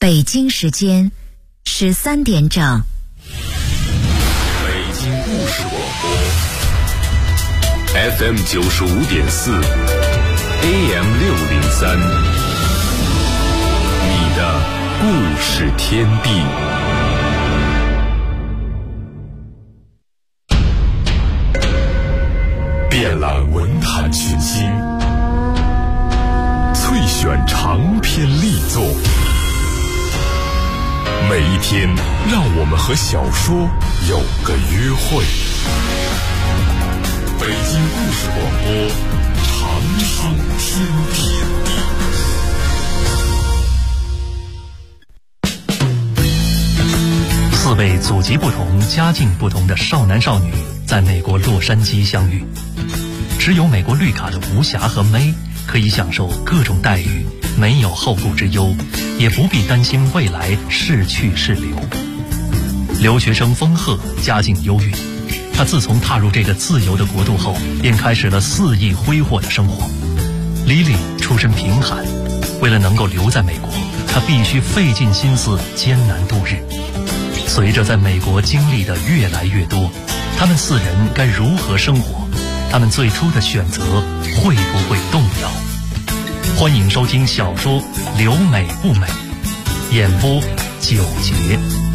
北京时间13点整。 北京故事广播 FM 95.4 AM 603，你的故事天地。遍览文坛群星，萃选长篇力作。每一天，让我们和小说有个约会。北京故事广播，长长天地。 4位祖籍不同、家境不同的少男少女在美国洛杉矶相遇。持有美国绿卡的吴霞和May可以享受各种待遇，没有后顾之忧，也不必担心未来是去是留。留学生丰鹤家境优越，他自从踏入这个自由的国度后，便开始了肆意挥霍的生活。Lily 出身贫寒，为了能够留在美国，他必须费尽心思艰难度日。随着在美国经历的越来越多，他们4人该如何生活？他们最初的选择会不会动摇？欢迎收听小说《留美不美》，演播9节。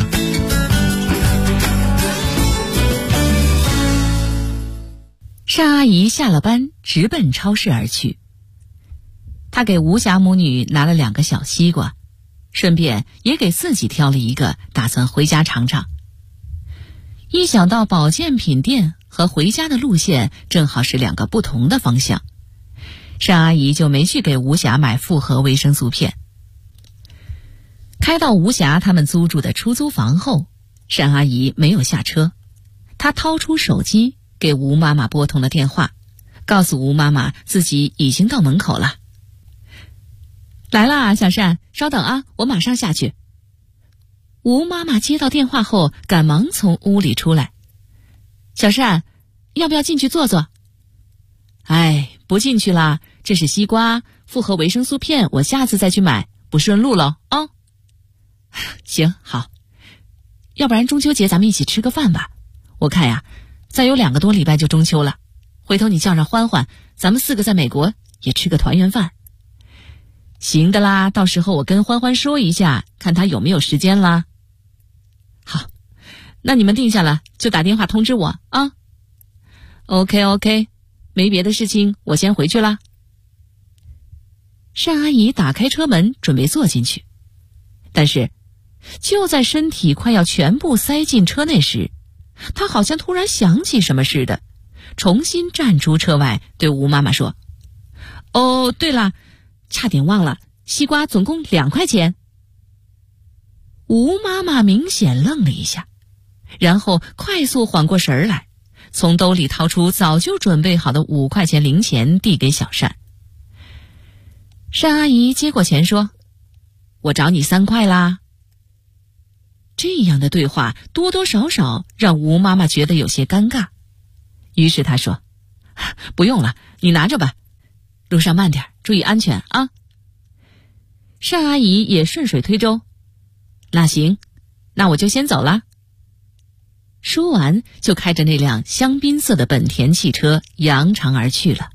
单阿姨下了班直奔超市而去，她给吴霞母女拿了2个小西瓜，顺便也给自己挑了一个，打算回家尝尝。一想到保健品店和回家的路线正好是2个不同的方向，单阿姨就没去给吴霞买复合维生素片。开到吴霞他们租住的出租房后，单阿姨没有下车，她掏出手机给吴妈妈拨通了电话，告诉吴妈妈自己已经到门口了。来啦，小单，稍等啊，我马上下去。吴妈妈接到电话后赶忙从屋里出来。小单，要不要进去坐坐？哎，不进去啦，这是西瓜，复合维生素片我下次再去买，不顺路了哦。行，好，要不然中秋节咱们一起吃个饭吧，我看呀，再有2个多礼拜就中秋了，回头你叫上欢欢，咱们4个在美国也吃个团圆饭。行的啦，到时候我跟欢欢说一下，看他有没有时间啦。好，那你们定下了就打电话通知我啊。OK， 没别的事情，我先回去啦。单阿姨打开车门准备坐进去，但是就在身体快要全部塞进车内时，她好像突然想起什么似的，重新站出车外，对吴妈妈说：哦，对了，差点忘了，西瓜总共2块钱。吴妈妈明显愣了一下，然后快速缓过神来，从兜里掏出早就准备好的5块钱零钱递给小单。单阿姨接过钱说：我找你3块啦。这样的对话多多少少让吴妈妈觉得有些尴尬，于是她说：不用了，你拿着吧，路上慢点，注意安全啊。单阿姨也顺水推舟：那行，那我就先走了。说完就开着那辆香槟色的本田汽车扬长而去了。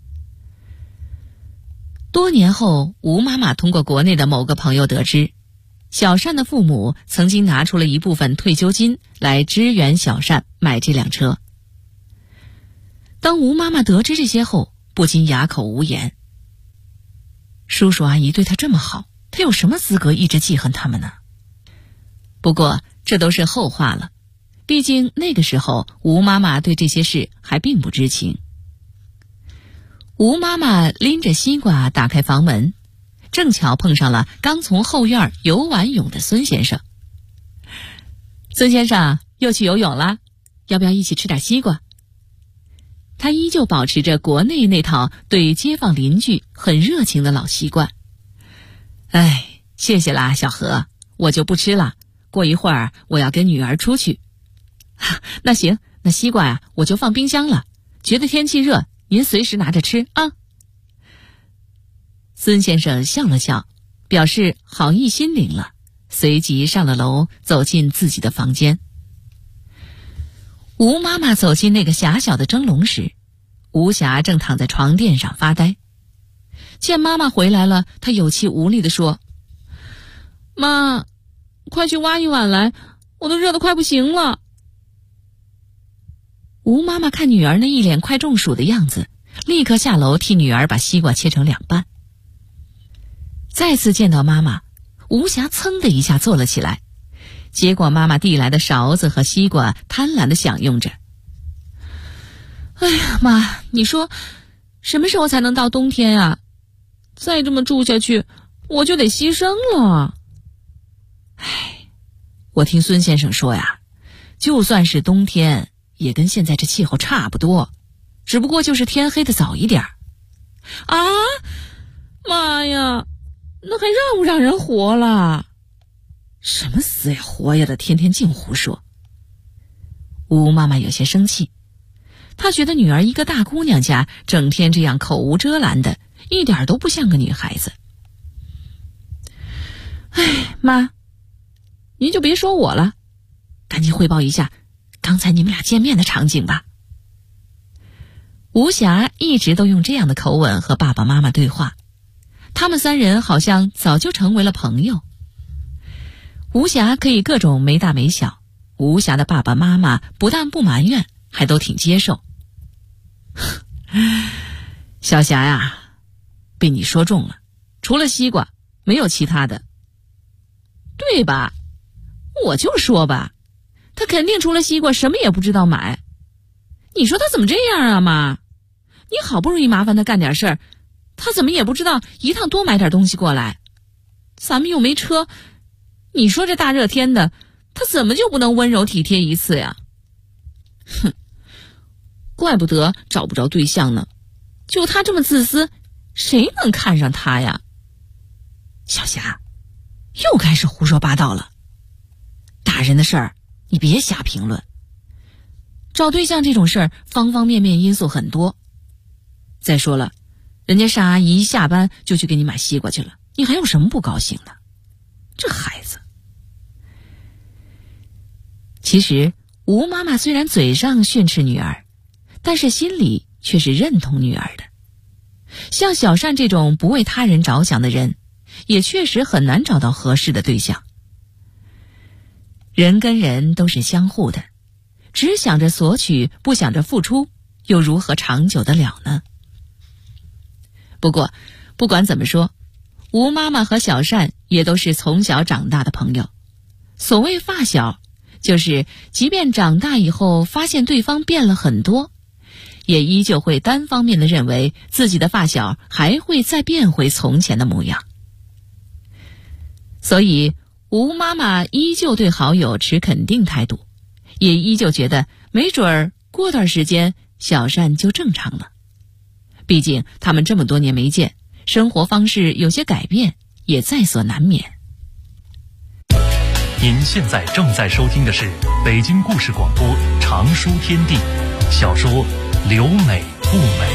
多年后，吴妈妈通过国内的某个朋友得知，小单的父母曾经拿出了一部分退休金来支援小单买这辆车。当吴妈妈得知这些后，不禁哑口无言。叔叔阿姨对她这么好，她有什么资格一直记恨他们呢？不过这都是后话了，毕竟那个时候吴妈妈对这些事还并不知情。吴妈妈拎着西瓜打开房门，正巧碰上了刚从后院游完泳的孙先生。孙先生又去游泳了，要不要一起吃点西瓜？他依旧保持着国内那套对街坊邻居很热情的老习惯。哎，谢谢啦，小何，我就不吃了，过一会儿我要跟女儿出去。那行，那西瓜呀，我就放冰箱了，觉得天气热，您随时拿着吃啊。孙先生笑了笑，表示好意心领了， 随即上了楼，走进自己的房间。吴妈妈走进那个狭小的蒸笼时，吴霞正躺在床垫上发呆。见妈妈回来了，她有气无力地说：“妈，快去挖一碗来，我都热得快不行了。”吴妈妈看女儿那一脸快中暑的样子，立刻下楼替女儿把西瓜切成2半。再次见到妈妈，吴霞噌的一下坐了起来，接过妈妈递来的勺子和西瓜，贪婪地享用着。哎呀，妈，你说什么时候才能到冬天啊？再这么住下去，我就得牺牲了。哎，我听孙先生说呀，就算是冬天，也跟现在这气候差不多，只不过就是天黑的早一点。啊，妈呀，那还让不让人活了？什么死呀活呀的，天天净胡说。吴妈妈有些生气，她觉得女儿一个大姑娘家，整天这样口无遮拦的，一点都不像个女孩子。哎，妈，您就别说我了，赶紧汇报一下刚才你们俩见面的场景吧。吴霞一直都用这样的口吻和爸爸妈妈对话，他们3人好像早就成为了朋友。吴霞可以各种没大没小，吴霞的爸爸妈妈不但不埋怨，还都挺接受。小霞呀，被你说中了，除了西瓜没有其他的。对吧？我就说吧，他肯定除了西瓜什么也不知道买。你说他怎么这样啊，妈？你好不容易麻烦他干点事儿，他怎么也不知道一趟多买点东西过来。咱们又没车，你说这大热天的，他怎么就不能温柔体贴一次呀？哼，怪不得找不着对象呢，就他这么自私，谁能看上他呀？小霞，又开始胡说八道了。大人的事儿，你别瞎评论。找对象这种事儿，方方面面因素很多。再说了，人家尚阿姨一下班就去给你买西瓜去了，你还有什么不高兴的？这孩子。其实吴妈妈虽然嘴上训斥女儿，但是心里却是认同女儿的。像小善这种不为他人着想的人，也确实很难找到合适的对象。人跟人都是相互的，只想着索取，不想着付出，又如何长久得了呢？不过不管怎么说，吴妈妈和小善也都是从小长大的朋友。所谓发小，就是即便长大以后发现对方变了很多，也依旧会单方面的认为自己的发小还会再变回从前的模样。所以吴妈妈依旧对好友持肯定态度，也依旧觉得没准儿过段时间小善就正常了。毕竟他们这么多年没见，生活方式有些改变，也在所难免。 您现在正在收听的是北京故事广播长书天地小说《留美不美》。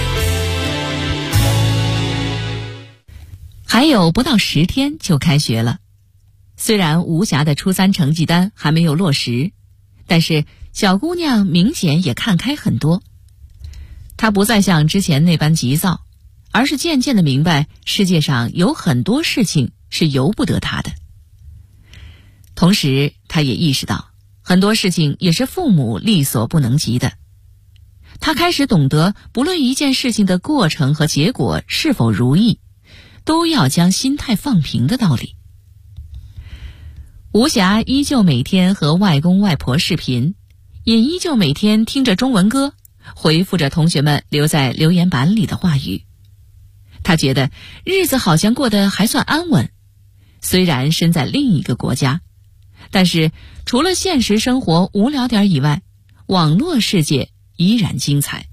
还有不到10天就开学了，虽然吴霞的初3成绩单还没有落实，但是小姑娘明显也看开很多。她不再像之前那般急躁，而是渐渐地明白世界上有很多事情是由不得她的。同时她也意识到很多事情也是父母力所不能及的。她开始懂得不论一件事情的过程和结果是否如意，都要将心态放平的道理。吴霞依旧每天和外公外婆视频，也依旧每天听着中文歌，回复着同学们留在留言板里的话语。她觉得日子好像过得还算安稳，虽然身在另一个国家，但是除了现实生活无聊点以外，网络世界依然精彩。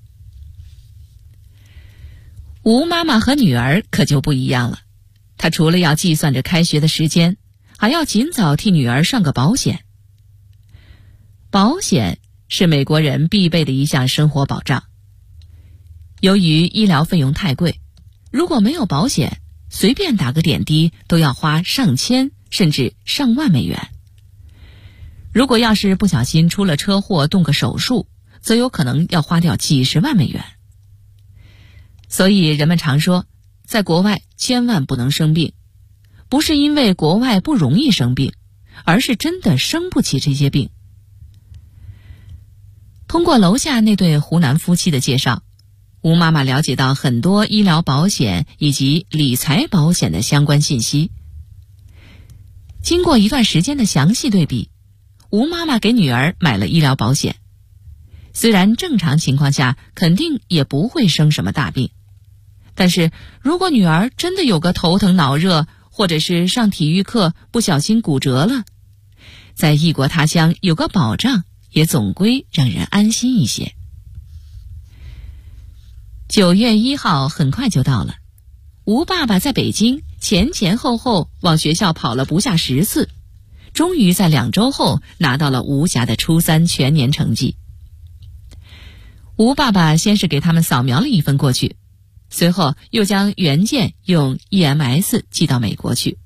吴妈妈和女儿可就不一样了，她除了要计算着开学的时间，还要尽早替女儿上个保险。保险是美国人必备的一项生活保障。由于医疗费用太贵，如果没有保险，随便打个点滴都要花上千甚至上万美元。如果要是不小心出了车祸动个手术，则有可能要花掉几十万美元。所以人们常说，在国外千万不能生病，不是因为国外不容易生病，而是真的生不起这些病。通过楼下那对湖南夫妻的介绍，吴妈妈了解到很多医疗保险以及理财保险的相关信息。经过一段时间的详细对比，吴妈妈给女儿买了医疗保险。虽然正常情况下肯定也不会生什么大病，但是如果女儿真的有个头疼脑热，或者是上体育课不小心骨折了，在异国他乡有个保障，也总归让人安心一些。9月1号很快就到了，吴爸爸在北京前后往学校跑了不下10次，终于在2周后拿到了吴霞的初3全年成绩。吴爸爸先是给他们扫描了一份过去，随后又将原件用 EMS 寄到美国去。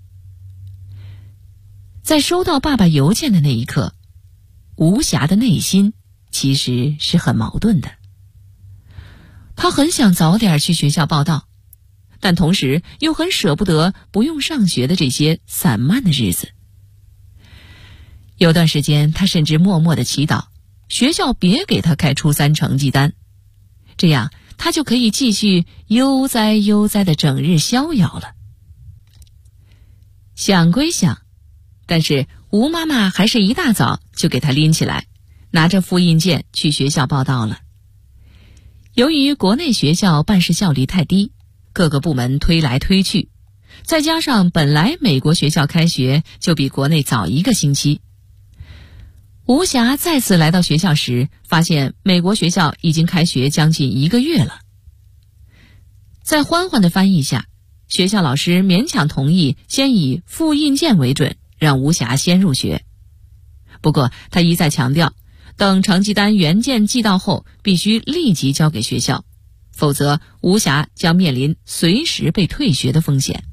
在收到爸爸邮件的那一刻，吴霞的内心其实是很矛盾的。他很想早点去学校报到，但同时又很舍不得不用上学的这些散漫的日子。有段时间他甚至默默地祈祷学校别给他开初3成绩单，这样他就可以继续悠哉的整日逍遥了。想归想，但是吴妈妈还是一大早就给他拎起来，拿着复印件去学校报到了。由于国内学校办事效率太低，各个部门推来推去，再加上本来美国学校开学就比国内早1个星期，吴霞再次来到学校时，发现美国学校已经开学将近1个月了。在欢欢的翻译下，学校老师勉强同意先以复印件为准，让吴霞先入学。不过他一再强调，等成绩单原件寄到后，必须立即交给学校，否则吴霞将面临随时被退学的风险。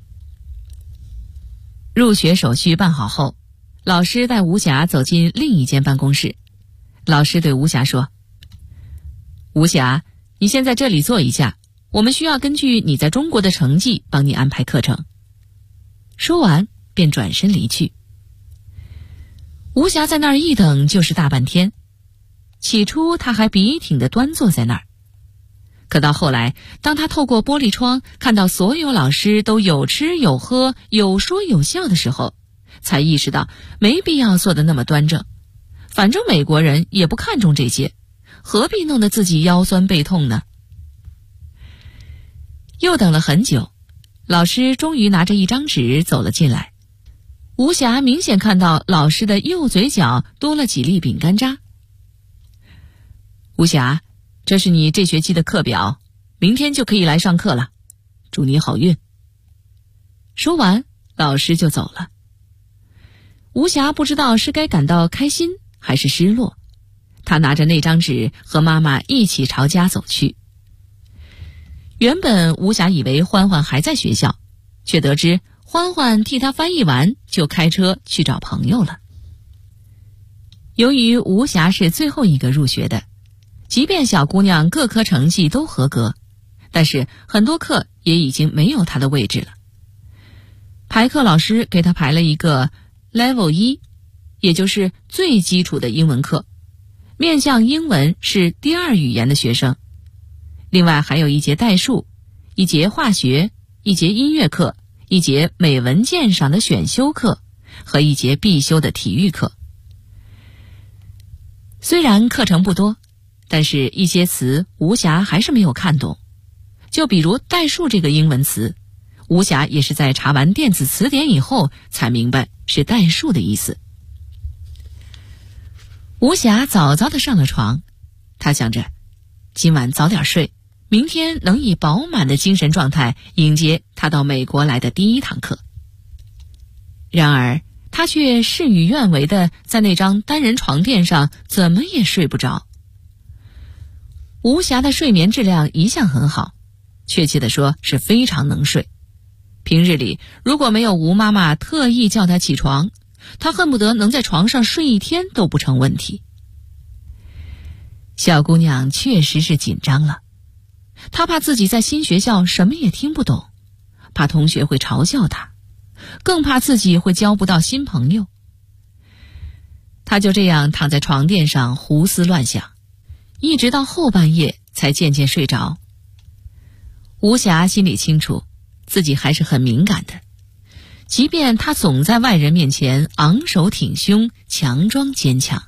入学手续办好后，老师带吴霞走进另一间办公室。老师对吴霞说：“吴霞，你先在这里坐一下，我们需要根据你在中国的成绩帮你安排课程。”说完便转身离去。吴霞在那儿一等就是大半天，起初她还笔挺地端坐在那儿，可到后来，当她透过玻璃窗看到所有老师都有吃有喝有说有笑的时候，才意识到没必要坐得那么端正，反正美国人也不看重这些，何必弄得自己腰酸背痛呢？又等了很久，老师终于拿着一张纸走了进来。吴霞明显看到老师的右嘴角多了几粒饼干渣。吴霞，这是你这学期的课表，明天就可以来上课了，祝你好运。说完，老师就走了。吴霞不知道是该感到开心还是失落，她拿着那张纸和妈妈一起朝家走去。原本吴霞以为欢欢还在学校，却得知欢欢替她翻译完就开车去找朋友了。由于吴霞是最后一个入学的，即便小姑娘各科成绩都合格，但是很多课也已经没有她的位置了。排课老师给她排了一个 Level 1，也就是最基础的英文课，面向英文是第2语言的学生。另外还有一节代数，一节化学，一节音乐课，一节美文鉴赏的选修课和一节必修的体育课。虽然课程不多，但是一些词吴霞还是没有看懂。就比如代数这个英文词，吴霞也是在查完电子词典以后才明白是代数的意思。吴霞早早地上了床，她想着今晚早点睡，明天能以饱满的精神状态迎接她到美国来的第1堂课。然而她却事与愿违地在那张单人床垫上怎么也睡不着。吴霞的睡眠质量一向很好，确切地说是非常能睡。 平日里如果没有吴妈妈特意叫她起床，她恨不得能在床上睡一天都不成问题。小姑娘确实是紧张了，她怕自己在新学校什么也听不懂，怕同学会嘲笑她，更怕自己会交不到新朋友。她就这样躺在床垫上胡思乱想，一直到后半夜才渐渐睡着。吴霞心里清楚，自己还是很敏感的，即便她总在外人面前昂首挺胸，强装坚强。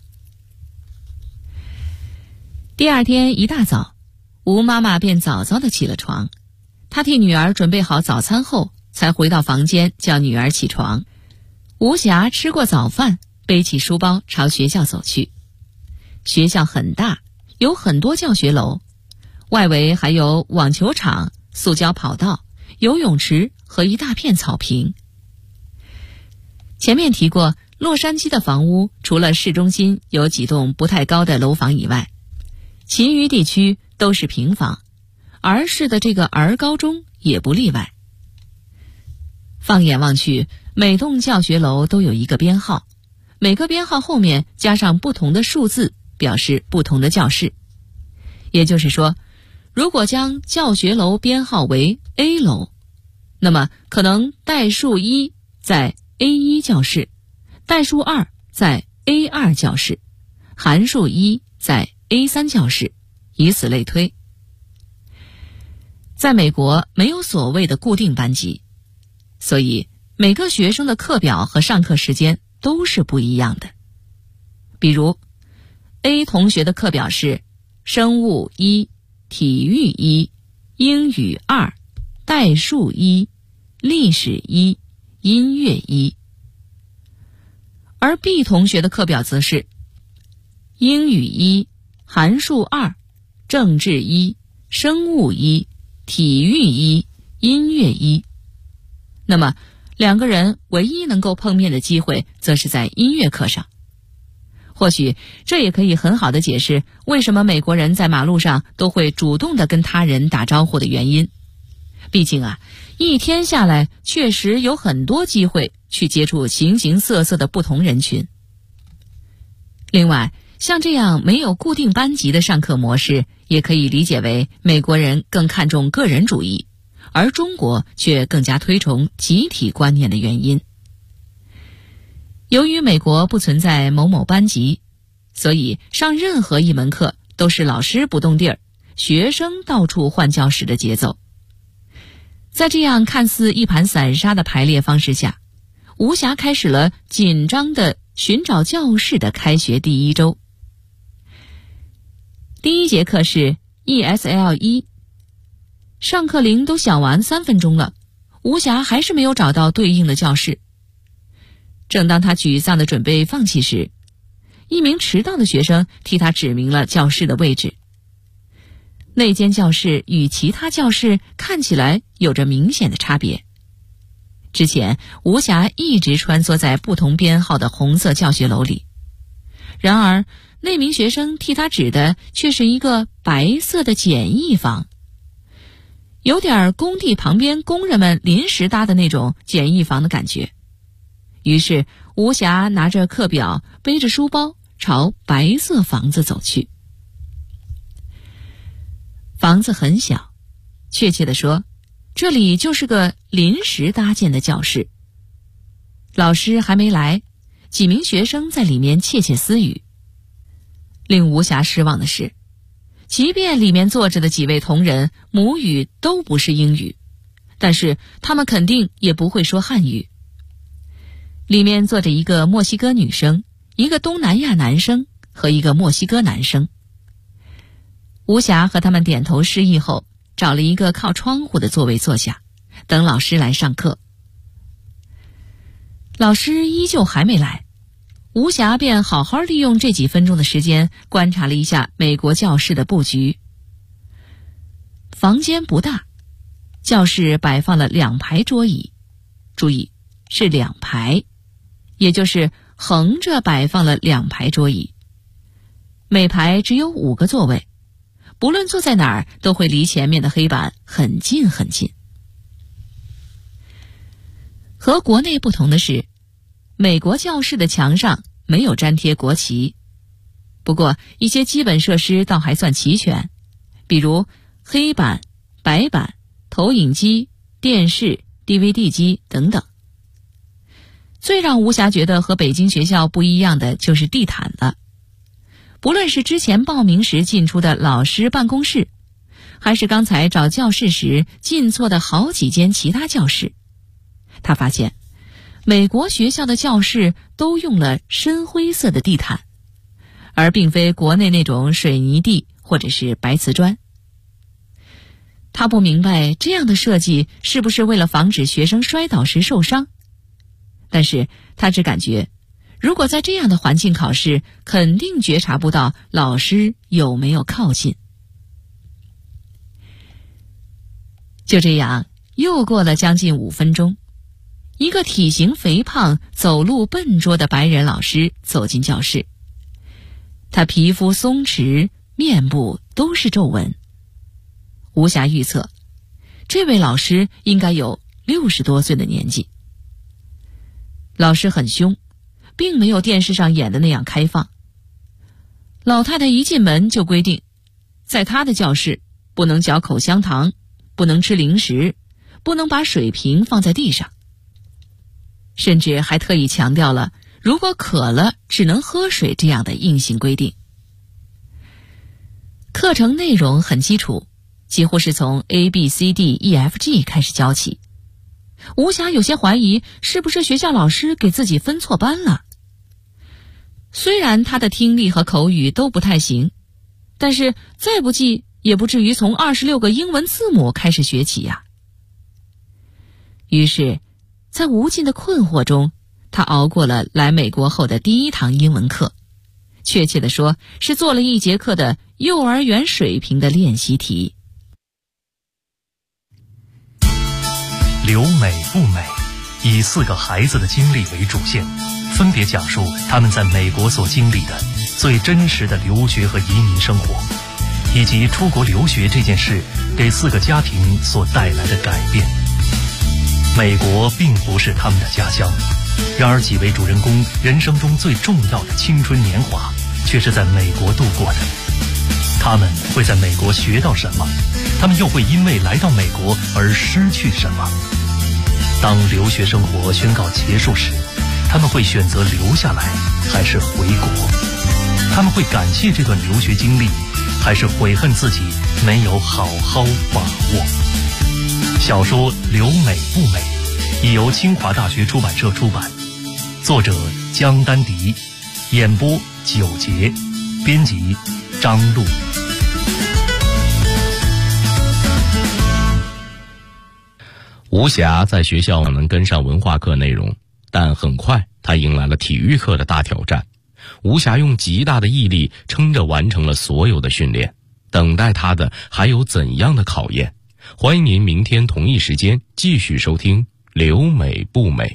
第二天一大早，吴妈妈便早早地起了床，她替女儿准备好早餐后，才回到房间叫女儿起床。吴霞吃过早饭，背起书包朝学校走去。学校很大，有很多教学楼，外围还有网球场、塑胶跑道、游泳池和一大片草坪。前面提过，洛杉矶的房屋除了市中心有几栋不太高的楼房以外，其余地区都是平房，儿市的这个儿高中也不例外。放眼望去，每栋教学楼都有一个编号，每个编号后面加上不同的数字，表示不同的教室。也就是说，如果将教学楼编号为 A 楼，那么可能代数1在 A1 教室，代数2在 A2 教室，函数1在 A3 教室，以此类推。在美国没有所谓的固定班级，所以每个学生的课表和上课时间都是不一样的。比如 A 同学的课表是生物1、体育1、英语2、代数1、历史1、音乐1。而 B 同学的课表则是英语1、函数2、政治1、生物1、体育1、音乐1。那么两个人唯一能够碰面的机会则是在音乐课上。或许这也可以很好的解释为什么美国人在马路上都会主动的跟他人打招呼的原因。毕竟啊，一天下来确实有很多机会去接触形形色色的不同人群。另外，像这样没有固定班级的上课模式，也可以理解为美国人更看重个人主义，而中国却更加推崇集体观念的原因。由于美国不存在某某班级，所以上任何一门课都是老师不动地儿，学生到处换教室的节奏。在这样看似一盘散沙的排列方式下，吴霞开始了紧张的寻找教室的开学第一周。第一节课是 ESL 1，上课铃都响完3分钟了，吴霞还是没有找到对应的教室。正当他沮丧地准备放弃时，一名迟到的学生替他指明了教室的位置。那间教室与其他教室看起来有着明显的差别。之前，吴霞一直穿梭在不同编号的红色教学楼里，然而那名学生替他指的却是一个白色的简易房，有点工地旁边工人们临时搭的那种简易房的感觉。于是吴霞拿着课表，背着书包朝白色房子走去。房子很小，确切地说，这里就是个临时搭建的教室。老师还没来，几名学生在里面窃窃私语。令吴霞失望的是，即便里面坐着的几位同仁母语都不是英语，但是他们肯定也不会说汉语。里面坐着一个墨西哥女生，一个东南亚男生和一个墨西哥男生。吴霞和他们点头示意后，找了一个靠窗户的座位坐下，等老师来上课。老师依旧还没来，吴霞便好好利用这几分钟的时间，观察了一下美国教室的布局。房间不大，教室摆放了2排桌椅，注意是2排，也就是横着摆放了2排桌椅，每排只有5个座位，不论坐在哪儿都会离前面的黑板很近很近。 和国内不同的是，美国教室的墙上没有粘贴国旗，不过一些基本设施倒还算齐全，比如黑板、白板、投影机、电视、DVD 机等等。最让吴霞觉得和北京学校不一样的就是地毯了。不论是之前报名时进出的老师办公室，还是刚才找教室时进错的好几间其他教室，他发现美国学校的教室都用了深灰色的地毯，而并非国内那种水泥地或者是白瓷砖。他不明白这样的设计是不是为了防止学生摔倒时受伤，但是他只感觉如果在这样的环境考试，肯定觉察不到老师有没有靠近。就这样又过了将近5分钟，一个体型肥胖、走路笨拙的白人老师走进教室。他皮肤松弛，面部都是皱纹。吴霞预测，这位老师应该有60多岁的年纪。老师很凶，并没有电视上演的那样开放。老太太一进门就规定，在她的教室不能嚼口香糖，不能吃零食，不能把水瓶放在地上，甚至还特意强调了如果渴了只能喝水这样的硬性规定。课程内容很基础，几乎是从 ABCDEFG 开始教起。吴霞有些怀疑是不是学校老师给自己分错班了。虽然他的听力和口语都不太行，但是再不济也不至于从26个英文字母开始学起呀。于是在无尽的困惑中，他熬过了来美国后的第1堂英文课，确切地说是做了1节课的幼儿园水平的练习题。 留美不美，以4个孩子的经历为主线，分别讲述他们在美国所经历的最真实的留学和移民生活，以及出国留学这件事给4个家庭所带来的改变。美国并不是他们的家乡，然而几位主人公人生中最重要的青春年华却是在美国度过的。他们会在美国学到什么？他们又会因为来到美国而失去什么？当留学生活宣告结束时，他们会选择留下来还是回国？他们会感谢这段留学经历，还是悔恨自己没有好好把握？小说《留美不美》已由清华大学出版社出版，作者江丹迪，演播9节，编辑张璐。 吴霞在学校能跟上文化课内容，但很快她迎来了体育课的大挑战。吴霞用极大的毅力撑着完成了所有的训练，等待她的还有怎样的考验？欢迎您明天同一时间继续收听《留美不美》。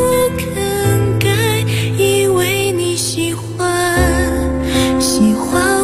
喜欢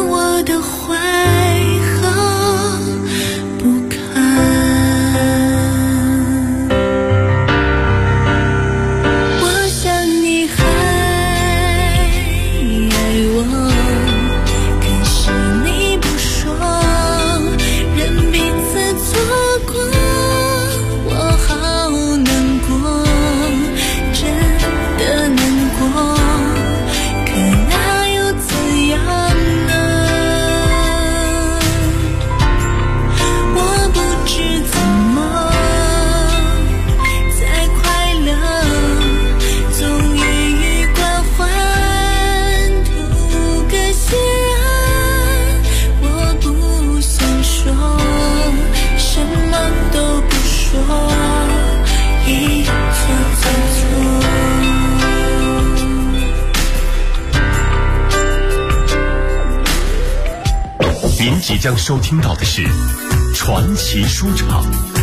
您即将收听到的是传奇书场。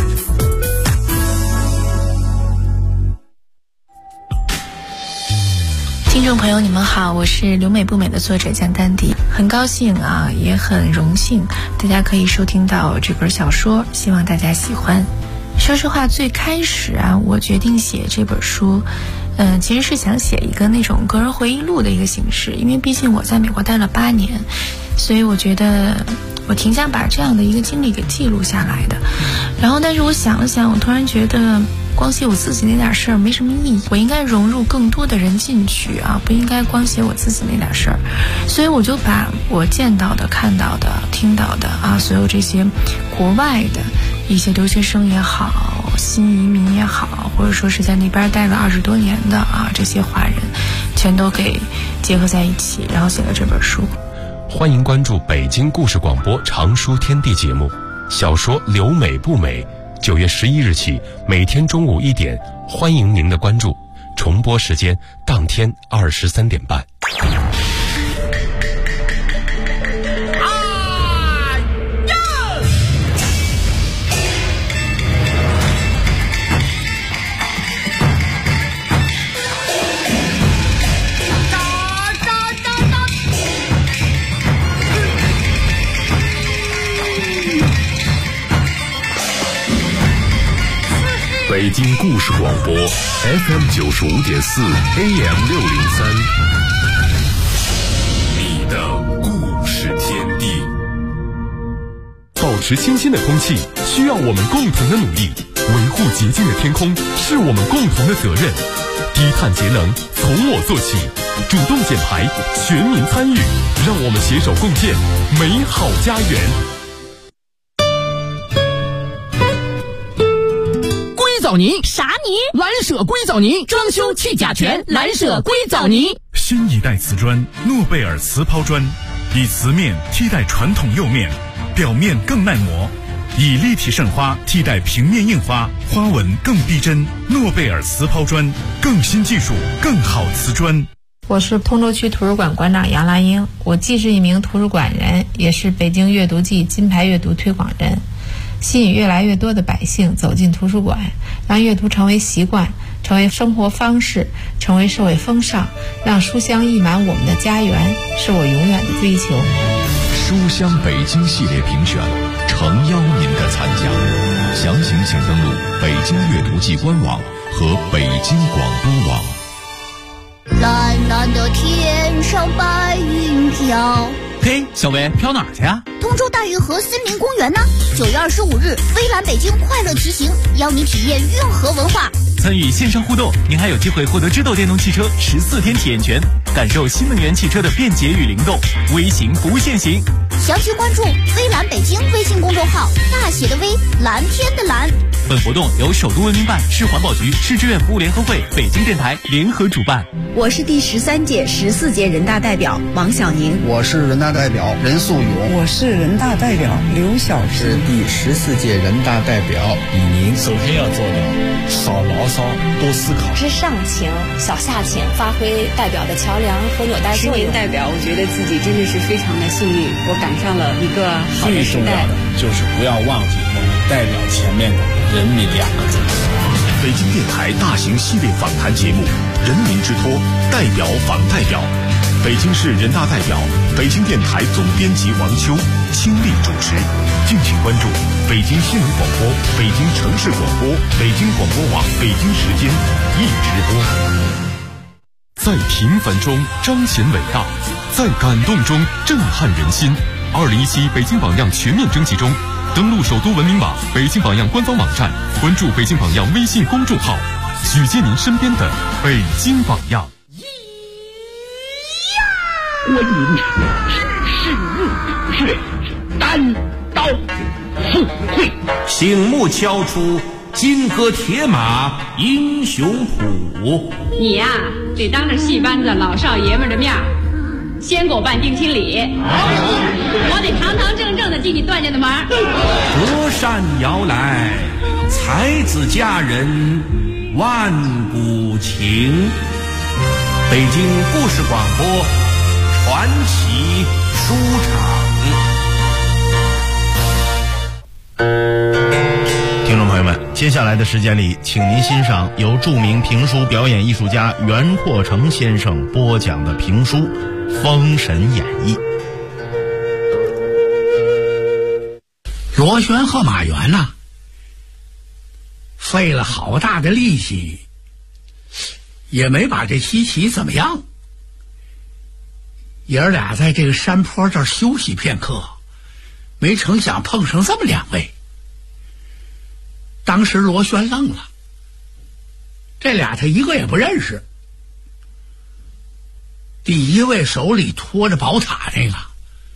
听众朋友你们好，我是留美不美的作者江丹迪，很高兴啊，也很荣幸大家可以收听到这本小说，希望大家喜欢。说实话，最开始啊，我决定写这本书其实是想写一个那种个人回忆录的一个形式，因为毕竟我在美国待了8年，所以我觉得我挺想把这样的一个经历给记录下来的。然后但是我想了想，我突然觉得光写我自己那点事儿没什么意义，我应该融入更多的人进去啊，不应该光写我自己那点事儿。所以我就把我见到的、看到的、听到的啊，所有这些国外的一些留学生也好，新移民也好，或者说是在那边待了20多年的啊，这些华人全都给结合在一起，然后写了这本书。 欢迎关注北京故事广播常书天地节目，小说留美不美，9月11日起每天中午1点，欢迎您的关注，重播时间当天23点半。北京故事广播 FM 95.4 AM 603，你的故事天地。保持清新的空气需要我们共同的努力，维护洁净的天空是我们共同的责任。低碳节能从我做起，主动减排，全民参与，让我们携手共建美好家园。 藻泥啥泥？ 蓝舍硅藻泥，装修去甲醛，蓝舍硅藻泥。 新一代瓷砖诺贝尔瓷抛砖，以瓷面替代传统釉面，表面更耐磨，以立体渗花替代平面印花，花纹更逼真。诺贝尔瓷抛砖，更新技术，更好瓷砖。 我是通州区图书馆馆长杨兰英，我既是一名图书馆人，也是北京阅读季金牌阅读推广人，吸引越来越多的百姓走进图书馆，让阅读成为习惯，成为生活方式，成为社会风尚，让书香溢满我们的家园，是我永远的追求。 书香北京系列评选诚邀您的参加，详情请登录北京阅读季官网和北京广播网。 蓝蓝的天上白云飘。 嘿，小薇，飘哪儿去啊？ 通州大运河森林公园呢？9月25日，微蓝北京快乐骑行，邀你体验运河文化。 参与线上互动，您还有机会获得知豆电动汽车14天体验权，感受新能源汽车的便捷与灵动，微行不限行。 详情关注微蓝北京微信公众号，大写的微，蓝天的蓝。 本活动由首都文明办、市环保局、市志愿服务联合会、北京电台联合主办。 我是第13届、14届人大代表王小宁。 我是人大代表任素勇。 我是人大代表刘晓琪。 是第14届人大代表李宁。 首先要做的少牢骚，多思考。 是上情小下情，发挥代表的桥梁和纽带作用。 10年代表，我觉得自己真的是非常的幸运，我赶上了一个好的时代。 最重要的就是不要忘记我们代表前面的人民2个字。 北京电台大型系列访谈节目《人民之托》，代表访代表，北京市人大代表、北京电台总编辑王秋倾力主持。敬请关注北京新闻广播、北京城市广播、北京广播网北京时间一直播。在平凡中彰显伟大，在感动中震撼人心。2017北京榜样全面征集中，登录首都文明网、北京榜样官方网站，关注北京榜样微信公众号，举荐您身边的北京榜样。 观音举世入土穴，单刀赴会， 醒目敲出金戈铁马英雄谱。 你呀，得当着戏班子老少爷们的面先给我办定亲礼，我得堂堂正正的进你段家的门。 隔山摇来，才子佳人万古情。北京故事广播传奇书场。 听众朋友们，接下来的时间里，请您欣赏由著名评书表演艺术家袁阔成先生播讲的评书《封神演义》。 螺旋和马援呐，费了好大的力气，也没把这西岐怎么样。爷儿俩在这个山坡这儿休息片刻，没成想碰上这么两位。当时螺旋愣了，这俩他一个也不认识。第一位手里托着宝塔那个，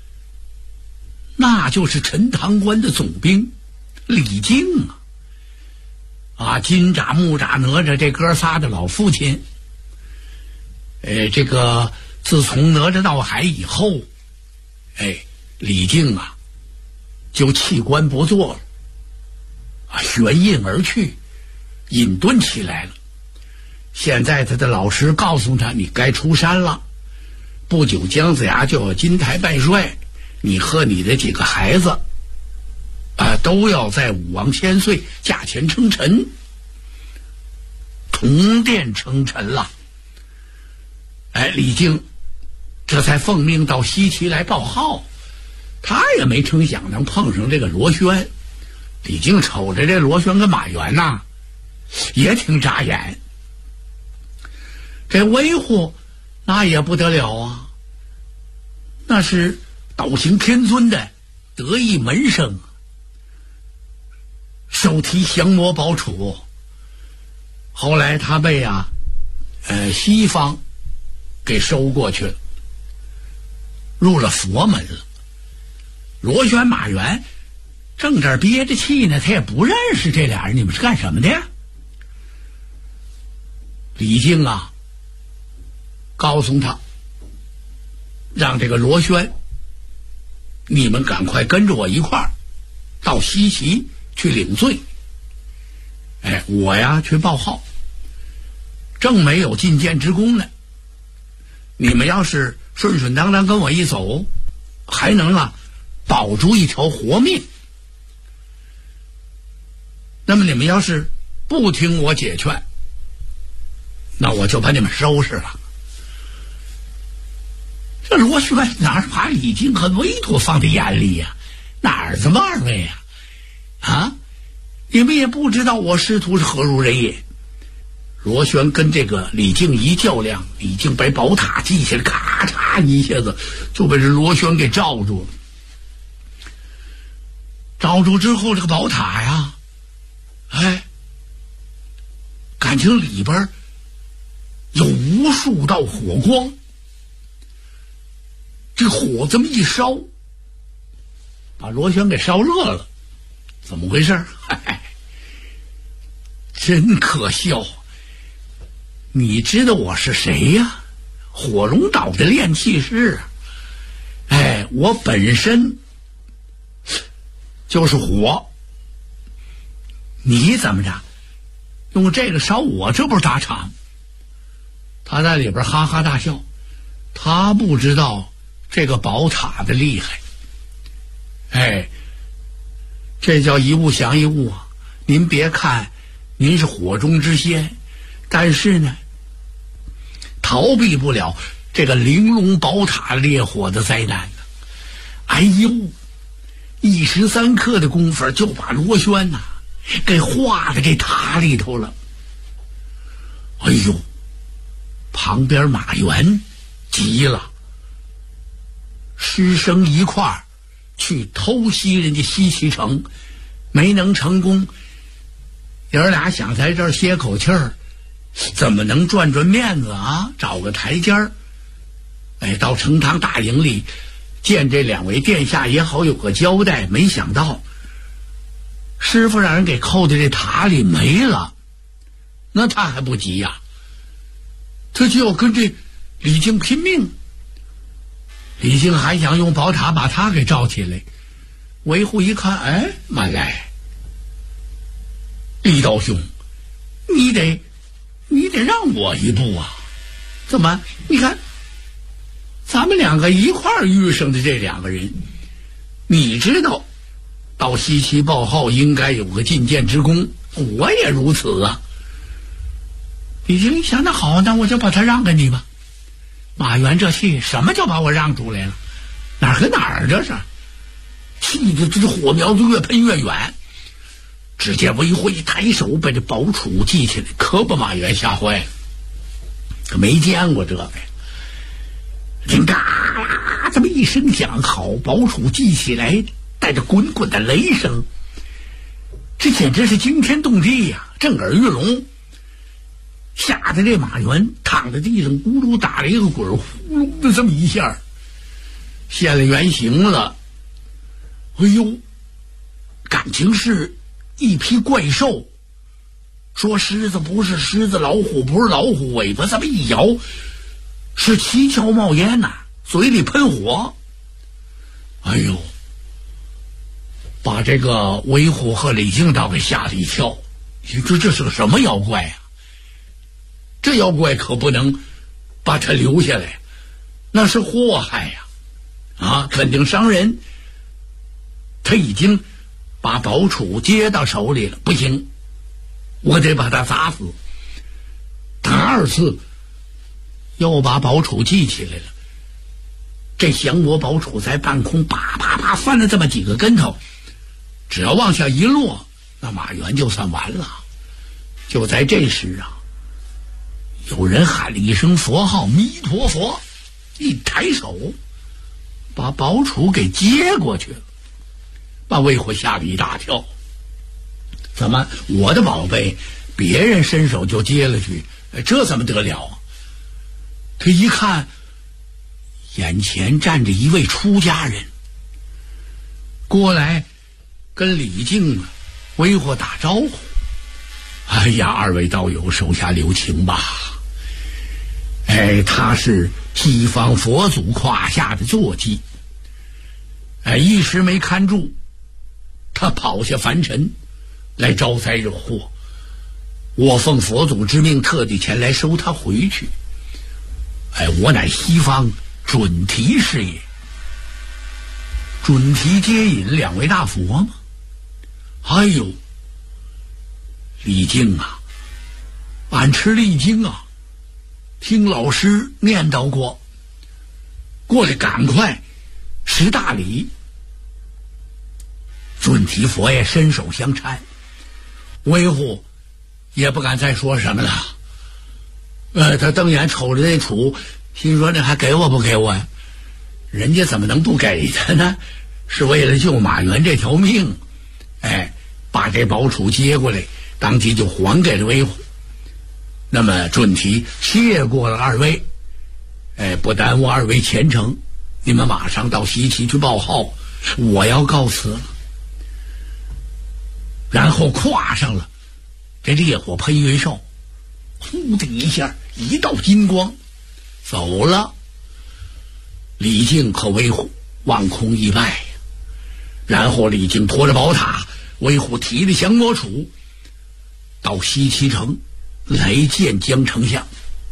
那就是陈塘关的总兵李靖啊！金吒、木吒、哪吒这哥仨的老父亲。这个自从哪吒闹海以后，李靖啊就弃官不做了。悬印而去，隐遁起来了。现在他的老师告诉他，你该出山了，不久姜子牙就要金台拜帅，你和你的几个孩子都要在武王千岁驾前称臣，铜殿称臣了。李靖这才奉命到西岐来报号，他也没成想能碰上这个螺旋。李靖瞅着这螺旋跟马援呐，也挺扎眼。这威虎那也不得了啊，那是道行天尊的得意门生，手提降魔宝杵。后来他被西方给收过去了，入了佛门了。螺旋马援正这儿憋着气呢，他也不认识这俩人，你们是干什么的呀？李靖啊告诉他，让这个螺旋你们赶快跟着我一块儿到西岐去领罪。我呀去报号，正没有进谏之功呢，你们要是顺顺当当跟我一走，还能保住一条活命。那么你们要是不听我解劝，那我就把你们收拾了。这螺旋哪把李靖和韦陀放在眼里呀？哪儿这么二位呀？你们也不知道我师徒是何如人也。螺旋跟这个李靖一较量，李靖把宝塔记起来，咔嚓一下子就被这螺旋给罩住了。罩住之后，这个宝塔呀感情里边有无数道火光，这火这么一烧，把螺旋给烧热了。怎么回事？真可笑！你知道我是谁呀？火龙岛的炼气士。我本身就是火，你怎么着用这个烧我，这不是打场？他在里边哈哈大笑，他不知道这个宝塔的厉害。这叫一物降一物啊！您别看您是火中之仙，但是呢逃避不了这个玲珑宝塔烈火的灾难呢。一时三刻的功夫就把螺旋给化在这塔里头了。旁边马援急了，师生一块儿去偷袭人家西岐城，没能成功。爷儿俩想在这儿歇口气儿，怎么能转转面子啊？找个台阶儿，到成汤大营里见这两位殿下也好有个交代。没想到师傅让人给扣在这塔里没了，那他还不急呀？他就要跟这李靖拼命。李靖还想用宝塔把他给罩起来。维护一看，慢来，李道兄，你得你得让我一步啊！怎么？你看，咱们两个一块儿遇上的这两个人，你知道，到西岐报号应该有个进谏之功，我也如此啊。李靖一想，那好，那我就把他让给你吧。马援这气，什么叫把我让出来了？哪儿跟哪儿这是？气的这火苗子越喷越远。只见韦护一抬手把这宝杵记起来，可把马援吓坏了。可没见过这个呀！听嘎啦这么一声响，好，宝杵记起来，带着滚滚的雷声，这简直是惊天动地呀，震耳欲聋。吓得这马援躺在地上咕噜打了一个滚，呼噜的这么一下现了原形了。哎呦，感情是一批怪兽，说狮子不是狮子，老虎不是老虎，尾巴这么一摇，是七窍冒烟呐，嘴里喷火。哎呦，把这个韦护和李靖倒给吓了一跳。你说这是个什么妖怪啊？这妖怪可不能把他留下来，那是祸害呀！啊，肯定伤人。他已经把宝杵接到手里了，不行，我得把他砸死。他二次又把宝杵记起来了，这降魔宝杵在半空啪啪啪翻了这么几个跟头，只要往下一落，那马援就算完了。就在这时啊，有人喊了一声佛号，弥陀佛，一抬手把宝杵给接过去了，把韦护吓了一大跳。怎么我的宝贝别人伸手就接了去，这怎么得了啊？他一看眼前站着一位出家人，过来跟李靖韦护打招呼。哎呀，二位道友手下留情吧。他是西方佛祖胯下的坐骑，一时没看住，他跑下凡尘来招灾惹祸，我奉佛祖之命特地前来收他回去。我乃西方准提是也。准提接引两位大佛吗？哎呦，李靖啊，俺吃了一惊啊，听老师念叨过，过来赶快识大礼。准提佛爷伸手相搀，韦护也不敢再说什么了。他瞪眼瞅着那杵，心说那还给我不给我呀？人家怎么能不给他呢？是为了救马援这条命。把这宝杵接过来，当即就还给了韦护。那么准提谢过了二位，不耽误二位前程，你们马上到西岐去报号，我要告辞了。然后跨上了这烈火喷云兽，呼的一下，一道金光走了。李靖和韦护望空一拜，然后李靖拖着宝塔，韦护提着降魔杵，到西岐城来见江丞相。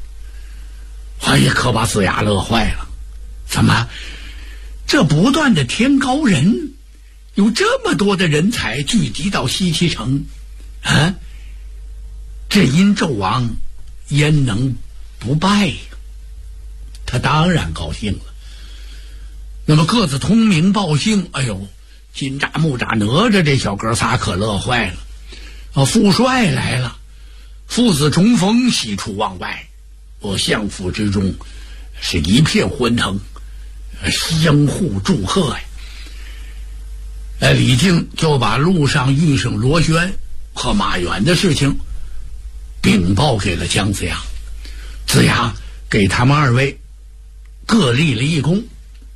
可把子牙乐坏了。怎么这不断的天高人，有这么多的人才聚集到西岐城啊？这殷纣王焉能不拜呀？他当然高兴了。那么各自通名报姓，金吒木吒哪吒这小哥仨可乐坏了。父帅来了，父子重逢，喜出望外。相府之中是一片欢腾，相互祝贺呀。李靖就把路上遇上罗轩和马援的事情禀报给了姜子牙。子牙给他们二位各立了一功。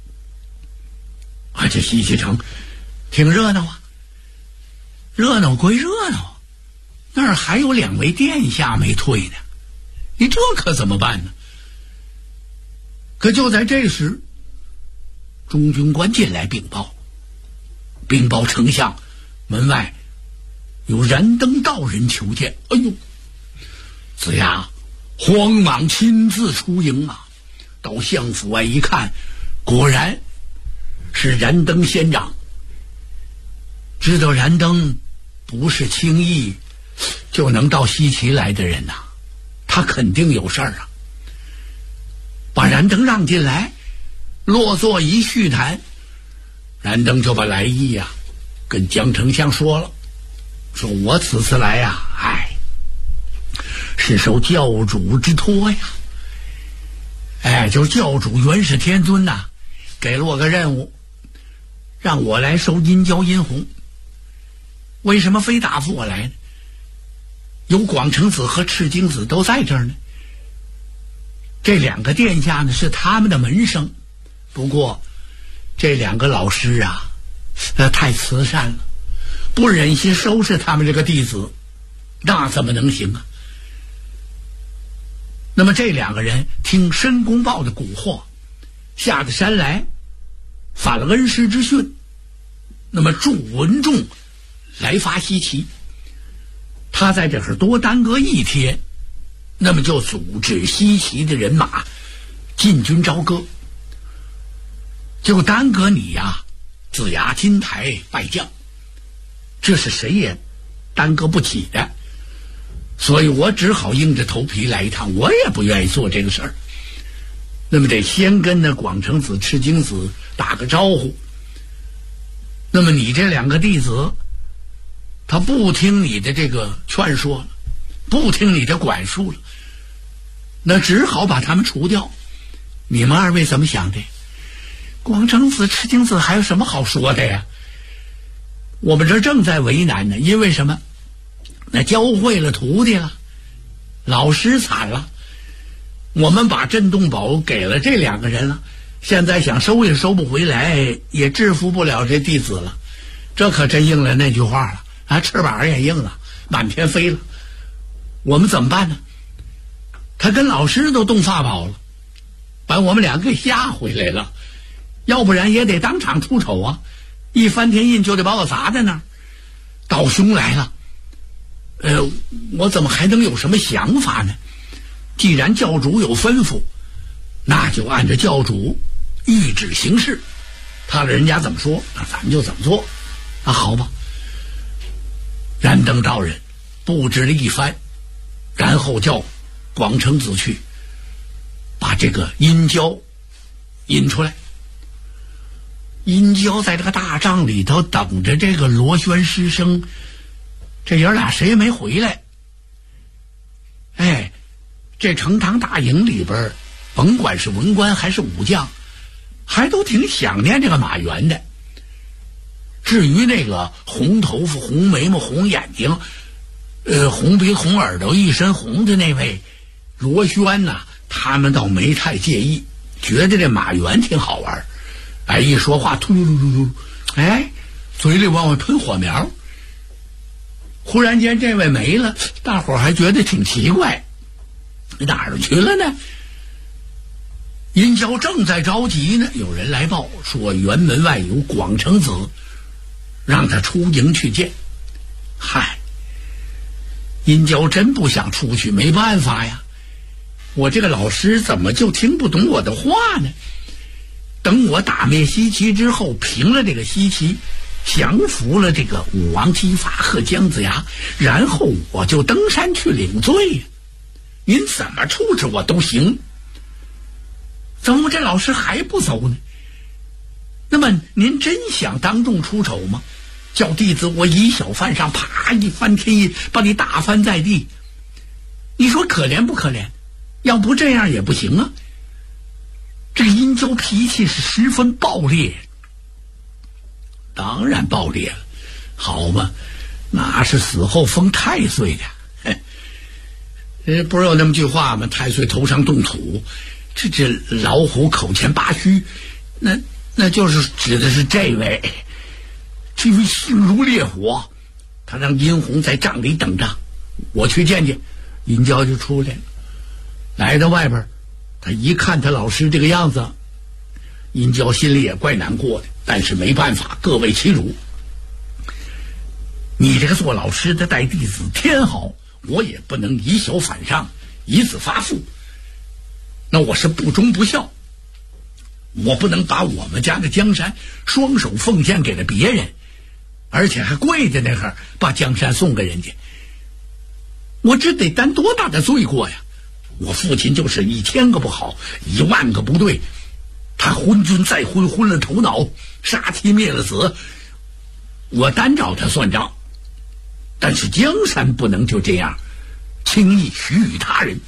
这西岐城挺热闹啊，热闹归热闹，那儿还有两位殿下没退呢，你这可怎么办呢？可就在这时，中军官进来禀报，丞相门外有燃灯道人求见。 子牙慌忙亲自出营啊，到相府外一看，果然是燃灯仙长。知道燃灯不是轻易就能到西岐来的人呐，他肯定有事儿啊。把燃灯让进来，落座一叙谈，燃灯就把来意呀跟江丞相说了，说我此次来呀，是受教主之托呀，就是教主元始天尊呐，给了我个任务，让我来收阴交阴红。为什么非答复我来呢？有广成子和赤精子都在这儿呢，这两个殿下呢是他们的门生，不过这两个老师啊，太慈善了，不忍心收拾他们这个弟子，那怎么能行啊？那么这两个人听申公豹的蛊惑，下得山来，反了恩师之训，那么助文仲来伐西岐。他在这儿多耽搁一天，那么就组织西岐的人马进军朝歌，就耽搁你呀，子牙金台败将，这是谁也耽搁不起的。所以我只好硬着头皮来一趟，我也不愿意做这个事儿。那么得先跟那广成子、赤精子打个招呼。那么你这两个弟子，他不听你的这个劝说了，不听你的管束了，那只好把他们除掉。你们二位怎么想的？广成子、赤精子还有什么好说的呀？我们这正在为难呢，因为什么？那教会了徒弟了，老师惨了，我们把镇洞宝给了这两个人了，现在想收也收不回来，也制服不了这弟子了。这可真应了那句话了啊，翅膀也硬了，满天飞了。我们怎么办呢？他跟老师都动法宝了，把我们俩给吓回来了，要不然也得当场出丑啊，一翻天印就得把我砸在那儿。道兄来了，我怎么还能有什么想法呢？既然教主有吩咐，那就按照教主谕旨行事，他人家怎么说，那咱们就怎么做。那好吧。燃灯道人布置了一番，然后叫广成子去把这个阴交引出来。阴交在这个大帐里头等着这个螺旋师生，这爷俩谁也没回来。这成堂大营里边，甭管是文官还是武将，还都挺想念这个马援的。至于那个红头发、红眉毛、红眼睛，红鼻红耳朵、一身红的那位罗轩呐，他们倒没太介意，觉得这马援挺好玩。一说话突噜噜噜噜，嘴里往外喷火苗。忽然间这位没了，大伙儿还觉得挺奇怪，哪儿去了呢？殷郊正在着急呢，有人来报说辕门外有广成子，让他出营去见。殷郊真不想出去，没办法呀，我这个老师怎么就听不懂我的话呢？等我打灭西岐之后，平了这个西岐，降服了这个武王姬发和姜子牙，然后我就登山去领罪呀。您怎么处置我都行，怎么这老师还不走呢？那么您真想当众出丑吗？叫弟子我以小犯上，啪一翻天印，把你打翻在地，你说可怜不可怜？要不这样也不行啊。这个殷郊脾气是十分暴烈，当然暴烈了，好嘛，那是死后封太岁的。不是有那么句话吗？太岁头上动土，这老虎口前拔须，那就是指的是这位性如烈火。他让殷红在帐里等着，我去见见。殷郊就出来了，来到外边，他一看他老师这个样子，殷郊心里也怪难过的，但是没办法，各为其主。你这个做老师的带弟子天好， 我也不能以小反上，以子发父，那我是不忠不孝。我不能把我们家的江山双手奉献给了别人，而且还跪在那儿把江山送给人家，我这得担多大的罪过呀！我父亲就是1000个不好，10000个不对，他昏君再昏，昏了头脑，杀妻灭了子，我单找他算账。但是江山不能就这样轻易许予他人。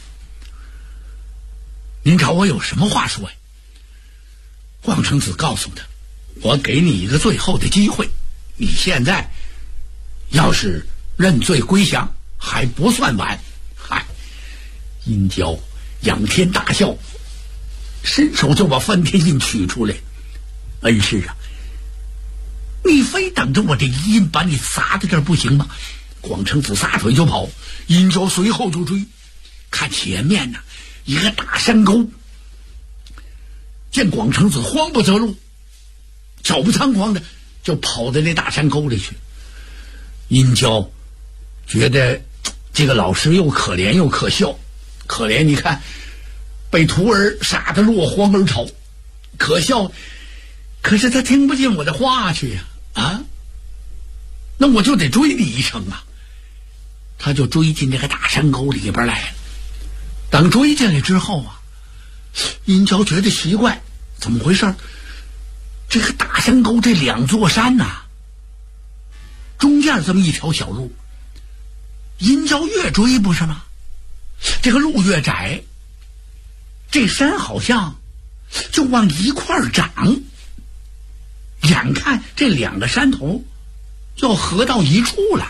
您找我有什么话说呀？广成子告诉他，我给你一个最后的机会，你现在要是认罪归降还不算晚。嗨，殷郊仰天大笑，伸手就把翻天印取出来。恩师啊，你非等着我这一印把你撒在这儿不行吗？广成子撒腿就跑，殷郊随后就追。看前面呢，一个大山沟，见广成子慌不择路，脚不仓皇的就跑到那大山沟里去。殷郊觉得这个老师又可怜又可笑。可怜，你看被徒儿杀得落荒而逃；可笑，可是他听不进我的话去呀！啊，那我就得追你一程啊！他就追进这个大山沟里边来了。等追进来之后啊，殷郊觉得奇怪，怎么回事？这个大山沟这2座山呐，中间这么一条小路，殷郊越追不是吗？这个路越窄，这山好像就往一块儿长，眼看这2个山头就要合到一处了。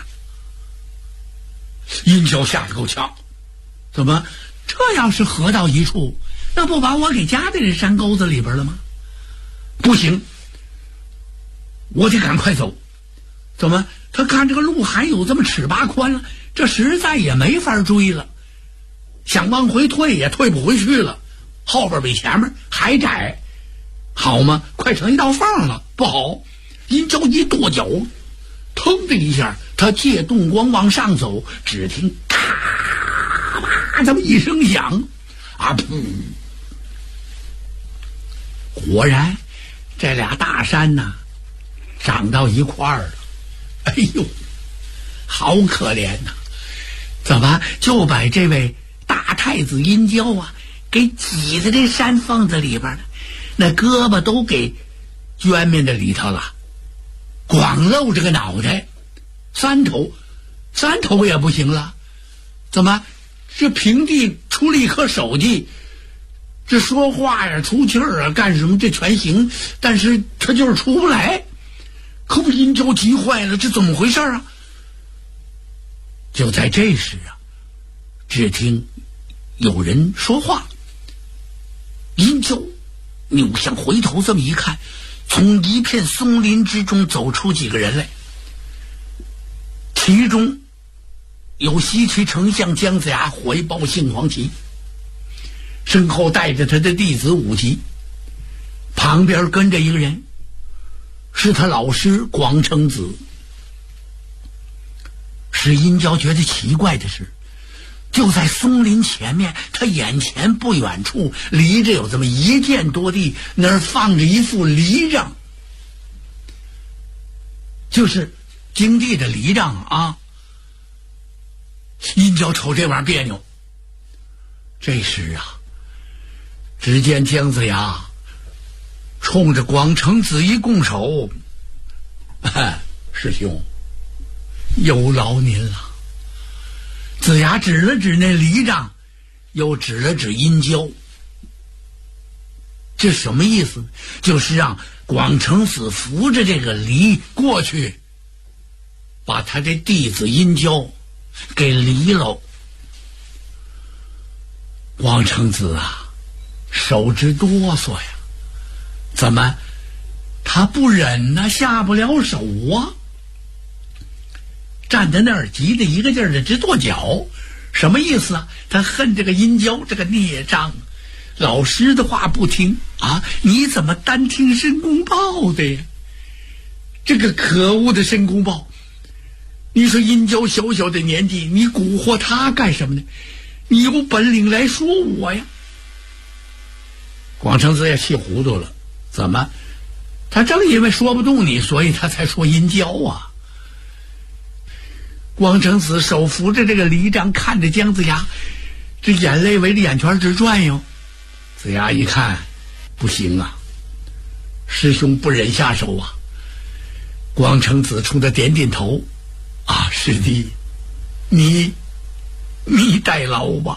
殷郊吓得够呛，怎么这要是合到一处，那不把我给夹在这山沟子里边了吗？不行，我得赶快走。怎么他看这个路还有这么尺8宽了，这实在也没法追了，想往回退也退不回去了，后边比前面还窄，好嘛，快成一道缝了，不好。殷郊一跺脚，腾的一下，他借动光往上走，只听咔吧这么一声响，啊噗！果然这俩大山呐长到一块儿了。哎呦，好可怜呐！怎么就把这位大太子殷郊啊给挤在这山缝子里边了？那胳膊都给捐面在里头了，光露着个脑袋，三头也不行了。怎么这平地出了一颗手机，这说话呀出气儿啊干什么这全行，但是他就是出不来。可不殷郊急坏了，这怎么回事啊？就在这时啊，只听有人说话。殷郊扭向回头这么一看，从一片松林之中走出几个人来，其中有西岐丞相姜子牙回报杏黄旗，身后带着他的弟子武吉，旁边跟着一个人，是他老师广成子。使殷郊觉得奇怪的是，就在松林前面，他眼前不远处离着有这么1箭多地，那儿放着一副犁杖，就是荆地的犁杖啊。殷郊瞅这玩意儿别扭。这时啊，只见姜子牙冲着广成子一拱手，师兄有劳您了。子牙指了指那犁杖，又指了指殷郊。这什么意思？就是让广成子扶着这个犁过去，把他这弟子殷郊给犁喽。广成子啊，手直哆嗦呀。怎么他不忍呢？下不了手啊！站在那儿急得一个劲儿的直跺脚。什么意思啊？他恨这个殷郊这个孽障，老师的话不听啊！你怎么单听申公豹的呀？这个可恶的申公豹你说殷郊小小的年纪，你蛊惑他干什么呢？你有本领来说我呀！广成子也气糊涂了，怎么？他正因为说不动你，所以他才说殷郊啊。广成子手扶着这个梨杖，看着姜子牙，这眼泪围着眼圈直转悠。子牙一看，不行啊，师兄不忍下手啊。广成子冲他点点头，啊，师弟，你代劳吧。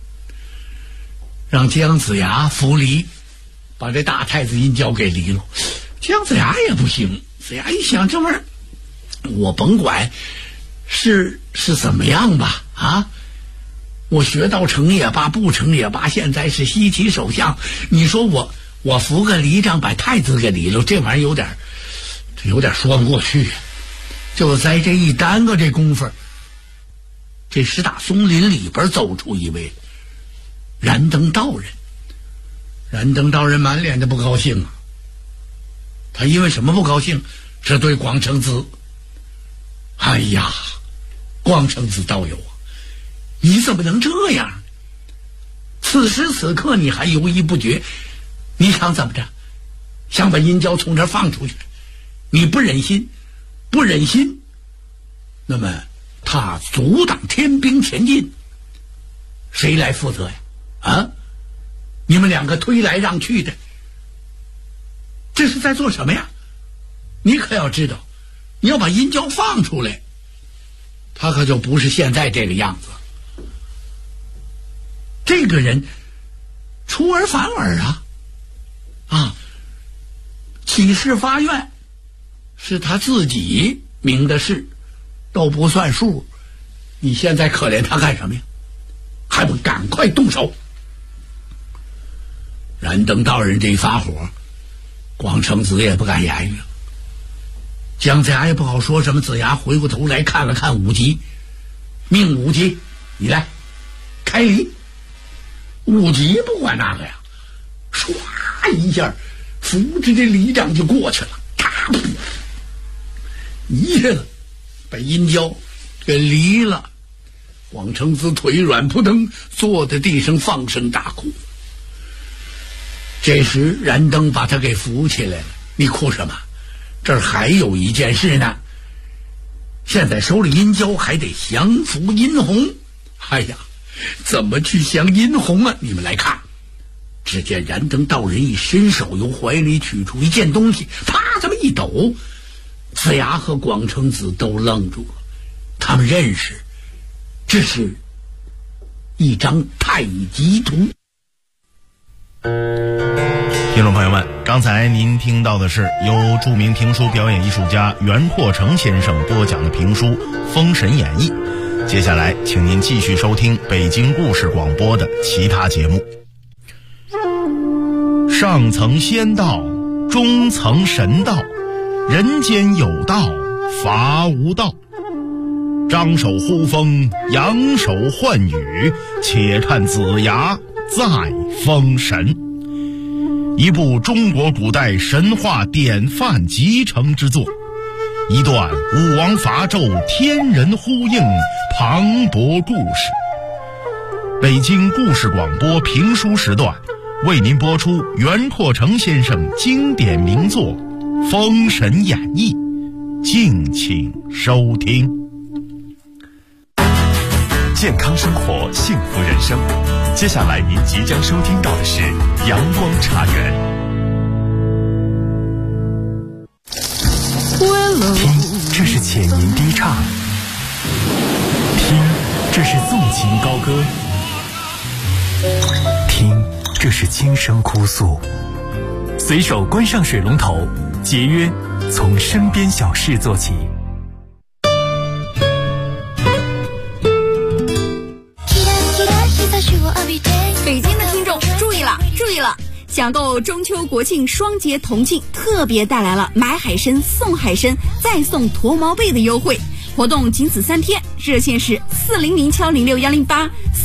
让姜子牙扶离，把这大太子殷郊给离了。姜子牙也不行，子牙一想，这玩意儿我甭管是怎么样吧，啊，我学道成也罢，不成也罢，现在是西岐首相，你说我扶个梨杖把太子给离了，这玩意儿有点说不过去。就在这一耽搁这功夫，这是打松林里边走出一位燃灯道人。燃灯道人满脸的不高兴啊，他因为什么不高兴？是对广成子。哎呀，广成子道友啊，你怎么能这样？此时此刻你还犹豫不决，你想怎么着？想把殷郊从这儿放出去？你不忍心，那么他阻挡天兵前进，谁来负责呀？啊，你们两个推来让去的，这是在做什么呀？你可要知道，你要把殷郊放出来，他可就不是现在这个样子。这个人出尔反尔啊，起誓发愿是他自己明的事，都不算数。你现在可怜他干什么呀？还不赶快动手！燃灯道人这一发火，广成子也不敢言语了。姜子牙也不好说什么，子牙回过头来看了看武吉，命武吉你来开梨。武吉不管那个呀，唰一下扶着这梨杖就过去了，一下子把殷郊给离了。广成子腿软扑腾坐在地上放声大哭。这时燃灯把他给扶起来了。你哭什么？这儿还有一件事呢，现在手里殷郊还得降服殷红。哎呀，怎么去降殷红啊？你们来看，只见燃灯道人一伸手，由怀里取出一件东西，啪这么一抖，子牙和广成子都愣住了。他们认识，这是一张太极图。 听众朋友们，刚才您听到的是由著名评书表演艺术家袁阔成先生播讲的评书《封神演义》。接下来请您继续收听北京故事广播的其他节目。上层仙道，中层神道，人间有道，伐无道。张手呼风，扬手唤雨，且看子牙再封神。一部中国古代神话典范集成之作，一段武王伐纣天人呼应磅礴故事。北京故事广播评书时段为您播出袁阔成先生经典名作《封神演义》，敬请收听。 健康生活，幸福人生。接下来您即将收听到的是阳光茶园。 听，这是浅吟低唱；听，这是纵情高歌；听，这是轻声哭诉。随手关上水龙头，节约从身边小事做起。 北京的听众注意了，抢购中秋国庆双节同庆，特别带来了买海参送海参再送驼毛被的优惠活动，仅此3天，热线是4007061084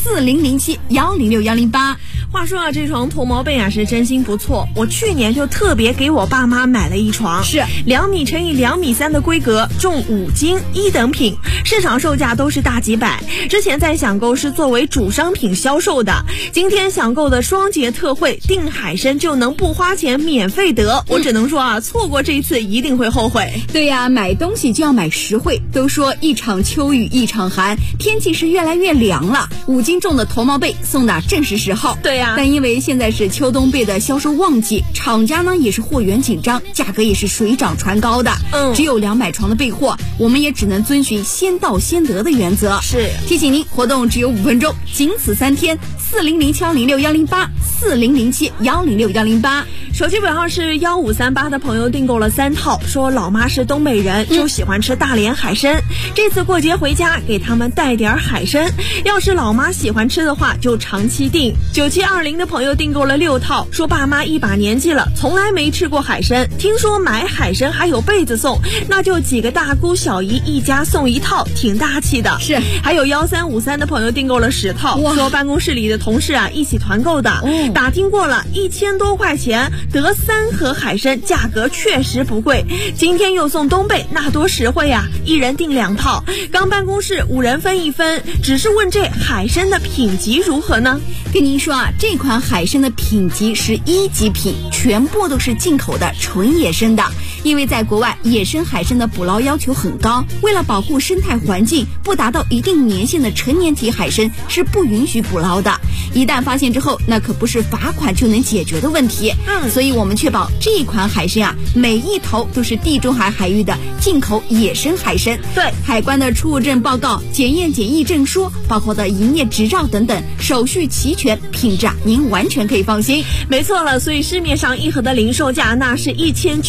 4007106108。 话说啊，这床脱毛被啊是真心不错，我去年就特别给我爸妈买了一床，是2米乘以2米3的规格，重5斤，1等品，市场售价都是大几百。之前在享购是作为主商品销售的，今天享购的双节特惠，订海参就能不花钱免费得。我只能说啊，错过这一次一定会后悔。 对呀，买东西就要买实惠。都说一场秋雨一场寒，天气是越来越凉了，5斤重的脱毛被送的正是时候。 对呀， 但因为现在是秋冬被的销售旺季，厂家呢也是货源紧张，价格也是水涨船高的。只有200床的备货，我们也只能遵循先到先得的原则。 是， 提醒您，活动只有5分钟，仅此3天。4007106108，4007106108。 手机尾号是1538的朋友订购了3套，说老妈是东北人，就喜欢吃大连海参，这次过节回家给他们带点海参，要是老妈喜欢吃的话就长期订。9720的朋友订购了6套，说爸妈一把年纪了，从来没吃过海参，听说买海参还有被子送，那就几个大姑小姨一家送1套，挺大气的。 是， 还有1353的朋友订购了10套，说办公室里的同事啊一起团购的，打听过了，1000多块钱得3盒海参，价格确实不贵。今天又送东贝，那多实惠呀！1人订2套，刚办公室5人分1分。只是问这海参的品级如何呢？ 跟您说啊，这款海参的品级是1级品，全部都是进口的纯野生的。因为在国外，野生海参的捕捞要求很高，为了保护生态环境，不达到一定年限的成年体海参是不允许捕捞的。一旦发现之后，那可不是罚款就能解决的问题。所以我们确保这款海参啊，每一头都是地中海海域的进口野生海参。 对， 海关的出入证报告、检验检疫证书，包括的营业执照等等，手续齐全，品质啊，您完全可以放心。 没错了，所以市面上1盒的零售价那是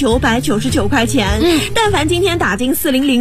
1999块钱。但凡今天打进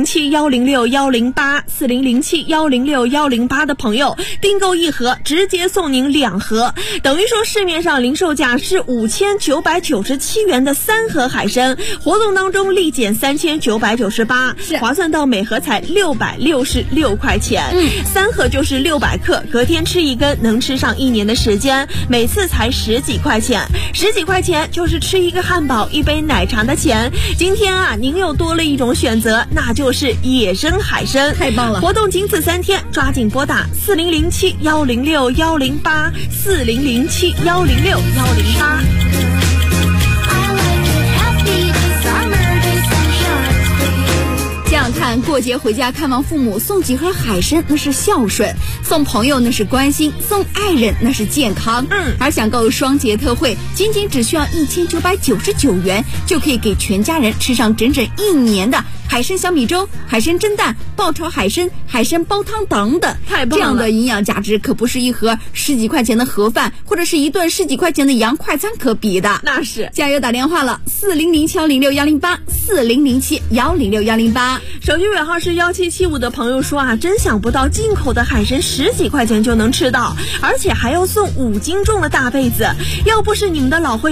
4007106108，4007106108的朋友，订购1盒直接送您2盒，等于说市面上零售价是5997元的3盒海参，活动当中立减3998，划算到每盒才666块钱。3盒就是600克，隔天吃1根，能吃上1年的时间，每次才10几块钱，10几块钱就是吃1个汉堡、1杯奶茶的钱。今天啊，您又多了一种选择，那就是野生海参， 太棒了！ 活动仅此3天，抓紧拨打4007106108，4007106108。 这样看，过节回家看望父母，送几盒海参那是孝顺，送朋友那是关心，送爱人那是健康。而享购双节特惠，仅只需要1999元，就可以给全家人吃上整整1年的海参小米粥、海参蒸蛋、爆炒海参、海参煲汤等等。 太棒了！ 这样的营养价值可不是1盒10几块钱的盒饭，或者是一顿10几块钱的洋快餐可比的。 那是， 加油打电话了，4007106108，4007106108。 手机尾号是1775的朋友说啊，真想不到进口的海参10几块钱就能吃到，而且还要送5斤重的大被子，要不是你们的老会